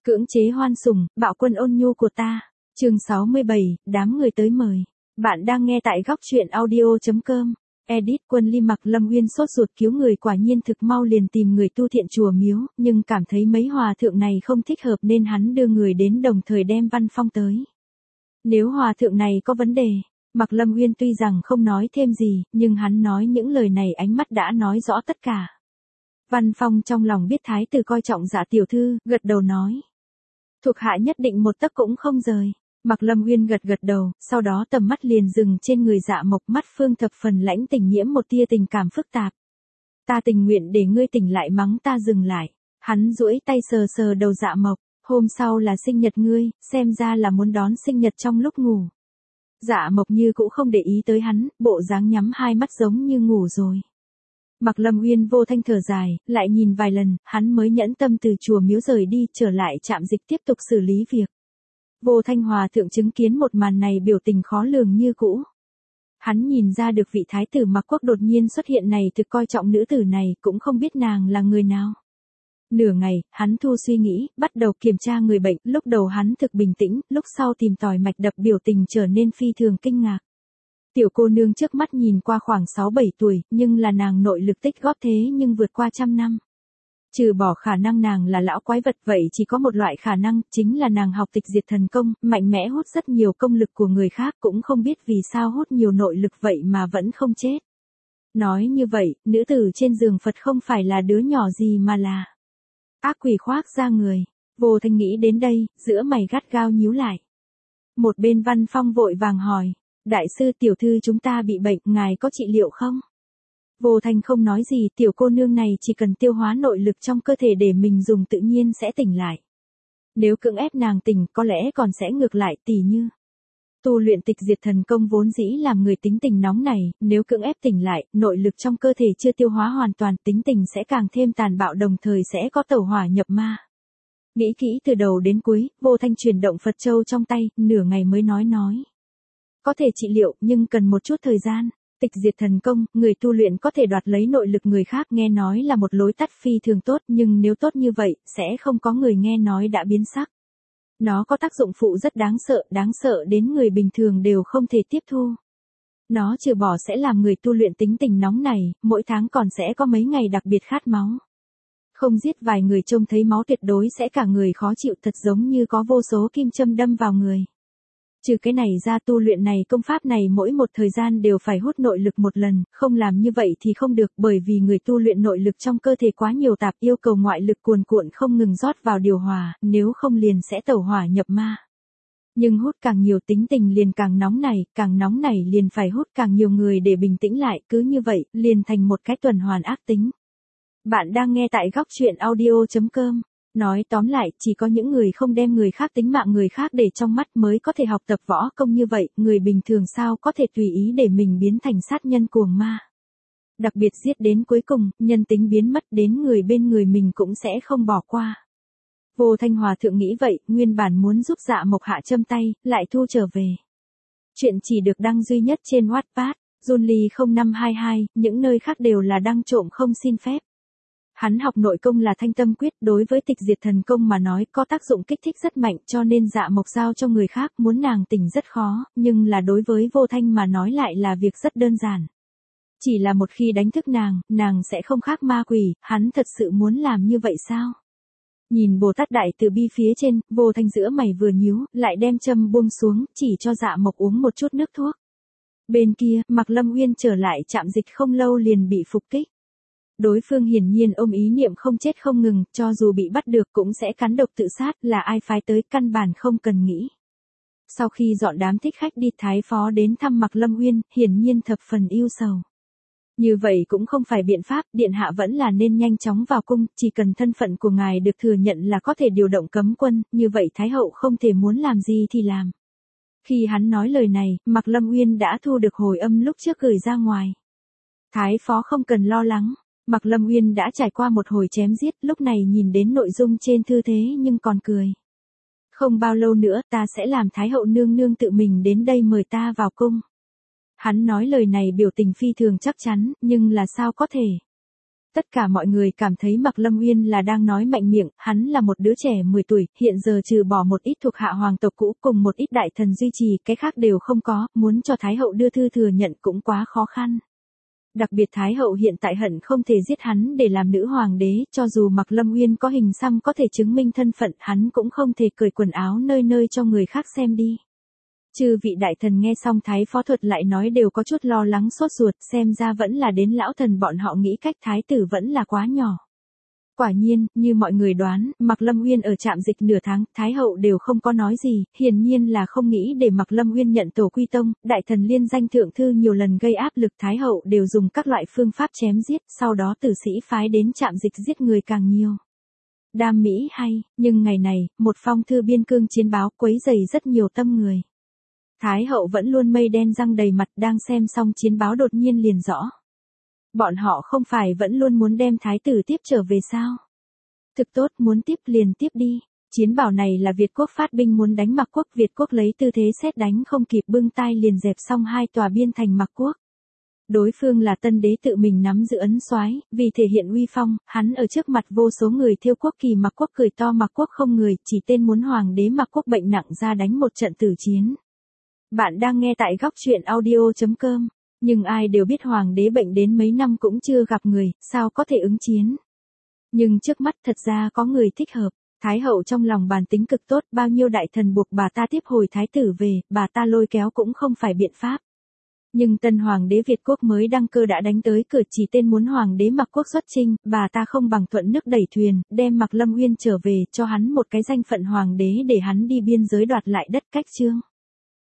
Cưỡng chế hoan sủng, bạo quân ôn nhu của ta. Chương 67, đám người tới mời. Bạn đang nghe tại góc truyện audio.com. Edit Quân Ly Mặc Lâm Uyên sốt ruột cứu người, quả nhiên thực mau liền tìm người tu thiện chùa miếu, nhưng cảm thấy mấy hòa thượng này không thích hợp nên hắn đưa người đến đồng thời đem Văn Phong tới. Nếu hòa thượng này có vấn đề, Mặc Lâm Uyên tuy rằng không nói thêm gì, nhưng hắn nói những lời này ánh mắt đã nói rõ tất cả. Văn Phong trong lòng biết thái tử coi trọng Dạ tiểu thư, gật đầu nói. Thuộc hạ nhất định một tấc cũng không rời. Mặc Lâm Uyên gật đầu, sau đó tầm mắt liền dừng trên người Dạ Mộc, mắt Phương thập phần lãnh tình nhiễm một tia tình cảm phức tạp. Ta tình nguyện để ngươi tỉnh lại mắng ta dừng lại. Hắn duỗi tay sờ sờ đầu Dạ Mộc, hôm sau là sinh nhật ngươi, xem ra là muốn đón sinh nhật trong lúc ngủ. Dạ Mộc như cũng không để ý tới hắn, bộ dáng nhắm hai mắt giống như ngủ rồi. Mặc Lâm Uyên vô thanh thở dài, lại nhìn vài lần, hắn mới nhẫn tâm từ chùa miếu rời đi, trở lại trạm dịch tiếp tục xử lý việc. Vô Thanh hòa thượng chứng kiến một màn này biểu tình khó lường như cũ. Hắn nhìn ra được vị thái tử Mặc Quốc đột nhiên xuất hiện này thực coi trọng nữ tử này, cũng không biết nàng là người nào. Nửa ngày, hắn thu suy nghĩ, bắt đầu kiểm tra người bệnh, lúc đầu hắn thực bình tĩnh, lúc sau tìm tòi mạch đập biểu tình trở nên phi thường kinh ngạc. Tiểu cô nương trước mắt nhìn qua khoảng 6-7 tuổi, nhưng là nàng nội lực tích góp thế nhưng vượt qua 100 năm. Trừ bỏ khả năng nàng là lão quái vật, vậy chỉ có một loại khả năng, chính là nàng học tịch diệt thần công, mạnh mẽ hút rất nhiều công lực của người khác, cũng không biết vì sao hút nhiều nội lực vậy mà vẫn không chết. Nói như vậy, nữ tử trên giường Phật không phải là đứa nhỏ gì mà là ác quỷ khoác ra người. Vô Thanh nghĩ đến đây, giữa mày gắt gao nhíu lại. Một bên Văn Phong vội vàng hỏi. Đại sư tiểu thư chúng ta bị bệnh, ngài có trị liệu không? Vô Thanh không nói gì, tiểu cô nương này chỉ cần tiêu hóa nội lực trong cơ thể để mình dùng tự nhiên sẽ tỉnh lại. Nếu cưỡng ép nàng tỉnh có lẽ còn sẽ ngược lại, tỉ như. Tu luyện tịch diệt thần công vốn dĩ làm người tính tình nóng này, nếu cưỡng ép tỉnh lại, nội lực trong cơ thể chưa tiêu hóa hoàn toàn, tính tình sẽ càng thêm tàn bạo, đồng thời sẽ có tẩu hỏa nhập ma. Nghĩ kỹ từ đầu đến cuối, Vô Thanh chuyển động Phật châu trong tay, nửa ngày mới nói. Có thể trị liệu, nhưng cần một chút thời gian. Tịch diệt thần công, người tu luyện có thể đoạt lấy nội lực người khác, nghe nói là một lối tắt phi thường tốt, nhưng nếu tốt như vậy, sẽ không có người nghe nói đã biến sắc. Nó có tác dụng phụ rất đáng sợ đến người bình thường đều không thể tiếp thu. Nó trừ bỏ sẽ làm người tu luyện tính tình nóng này, mỗi tháng còn sẽ có mấy ngày đặc biệt khát máu. Không giết vài người trông thấy máu tuyệt đối sẽ cả người khó chịu, thật giống như có vô số kim châm đâm vào người. Trừ cái này ra, tu luyện này công pháp này mỗi một thời gian đều phải hút nội lực một lần, không làm như vậy thì không được, bởi vì người tu luyện nội lực trong cơ thể quá nhiều tạp, yêu cầu ngoại lực cuồn cuộn không ngừng rót vào điều hòa, nếu không liền sẽ tẩu hỏa nhập ma. Nhưng hút càng nhiều tính tình liền càng nóng nảy liền phải hút càng nhiều người để bình tĩnh lại, cứ như vậy, liền thành một cái tuần hoàn ác tính. Bạn đang nghe tại góc truyện audio.com. Nói tóm lại, chỉ có những người không đem người khác tính mạng người khác để trong mắt mới có thể học tập võ công như vậy, người bình thường sao có thể tùy ý để mình biến thành sát nhân cuồng ma. Đặc biệt giết đến cuối cùng, nhân tính biến mất, đến người bên người mình cũng sẽ không bỏ qua. Vô Thanh hòa thượng nghĩ vậy, nguyên bản muốn giúp Dạ Mộc hạ châm tay, lại thu trở về. Chuyện chỉ được đăng duy nhất trên Wattpad, Junly 0522, những nơi khác đều là đăng trộm không xin phép. Hắn học nội công là Thanh Tâm Quyết, đối với tịch diệt thần công mà nói có tác dụng kích thích rất mạnh, cho nên Dạ Mộc giao cho người khác, muốn nàng tỉnh rất khó, nhưng là đối với Vô Thanh mà nói lại là việc rất đơn giản. Chỉ là một khi đánh thức nàng sẽ không khác ma quỷ, hắn thật sự muốn làm như vậy sao? Nhìn Bồ Tát Đại Từ Bi phía trên, Vô Thanh giữa mày vừa nhíu, lại đem châm buông xuống, chỉ cho Dạ Mộc uống một chút nước thuốc. Bên kia, Mặc Lâm Uyên trở lại trạm dịch không lâu liền bị phục kích. Đối phương hiển nhiên ôm ý niệm không chết không ngừng, cho dù bị bắt được cũng sẽ cắn độc tự sát, là ai phái tới, căn bản không cần nghĩ. Sau khi dọn đám thích khách đi, thái phó đến thăm Mặc Lâm Uyên, hiển nhiên thập phần ưu sầu. Như vậy cũng không phải biện pháp, điện hạ vẫn là nên nhanh chóng vào cung, chỉ cần thân phận của ngài được thừa nhận là có thể điều động cấm quân, như vậy thái hậu không thể muốn làm gì thì làm. Khi hắn nói lời này, Mặc Lâm Uyên đã thu được hồi âm lúc trước gửi ra ngoài. Thái phó không cần lo lắng. Mặc Lâm Uyên đã trải qua một hồi chém giết, lúc này nhìn đến nội dung trên thư thế nhưng còn cười. Không bao lâu nữa ta sẽ làm Thái hậu nương nương tự mình đến đây mời ta vào cung. Hắn nói lời này biểu tình phi thường chắc chắn, nhưng là sao có thể. Tất cả mọi người cảm thấy Mạc Lâm Uyên là đang nói mạnh miệng, hắn là một đứa trẻ 10 tuổi, hiện giờ trừ bỏ một ít thuộc hạ hoàng tộc cũ cùng một ít đại thần duy trì, cái khác đều không có, muốn cho Thái hậu đưa thư thừa nhận cũng quá khó khăn. Đặc biệt Thái hậu hiện tại hận không thể giết hắn để làm nữ hoàng đế, cho dù Mạc Lâm Uyên có hình xăm có thể chứng minh thân phận, hắn cũng không thể cởi quần áo nơi nơi cho người khác xem đi. Chư vị đại thần nghe xong Thái phó thuật lại nói đều có chút lo lắng sốt ruột, xem ra vẫn là đến lão thần bọn họ nghĩ cách thái tử vẫn là quá nhỏ. Quả nhiên, như mọi người đoán, Mạc Lâm Uyên ở trạm dịch nửa tháng, Thái hậu đều không có nói gì, hiển nhiên là không nghĩ để Mạc Lâm Uyên nhận tổ quy tông, đại thần liên danh thượng thư nhiều lần gây áp lực Thái hậu đều dùng các loại phương pháp chém giết, sau đó tử sĩ phái đến trạm dịch giết người càng nhiều. Đam mỹ hay, nhưng ngày này, một phong thư biên cương chiến báo quấy rầy rất nhiều tâm người. Thái hậu vẫn luôn mây đen răng đầy mặt, đang xem xong chiến báo đột nhiên liền rõ. Bọn họ không phải vẫn luôn muốn đem thái tử tiếp trở về sao? Thực tốt, muốn tiếp liền tiếp đi. Chiến bảo này là Việt quốc phát binh muốn đánh Mạc quốc, Việt quốc lấy tư thế sét đánh không kịp bưng tay liền dẹp xong hai tòa biên thành Mạc quốc. Đối phương là tân đế tự mình nắm giữ ấn soái, vì thể hiện uy phong, hắn ở trước mặt vô số người thiêu quốc kỳ Mạc quốc cười to Mạc quốc không người, chỉ tên muốn hoàng đế Mạc quốc bệnh nặng ra đánh một trận tử chiến. Bạn đang nghe tại góc truyện audio.com. Nhưng ai đều biết hoàng đế bệnh đến mấy năm cũng chưa gặp người, sao có thể ứng chiến. Nhưng trước mắt thật ra có người thích hợp. Thái hậu trong lòng bàn tính cực tốt, bao nhiêu đại thần buộc bà ta tiếp hồi thái tử về, bà ta lôi kéo cũng không phải biện pháp. Nhưng tân hoàng đế Việt quốc mới đăng cơ đã đánh tới cửa, chỉ tên muốn hoàng đế Mạc quốc xuất chinh, bà ta không bằng thuận nước đẩy thuyền, đem Mạc Lâm Uyên trở về, cho hắn một cái danh phận hoàng đế để hắn đi biên giới đoạt lại đất Cách Chương.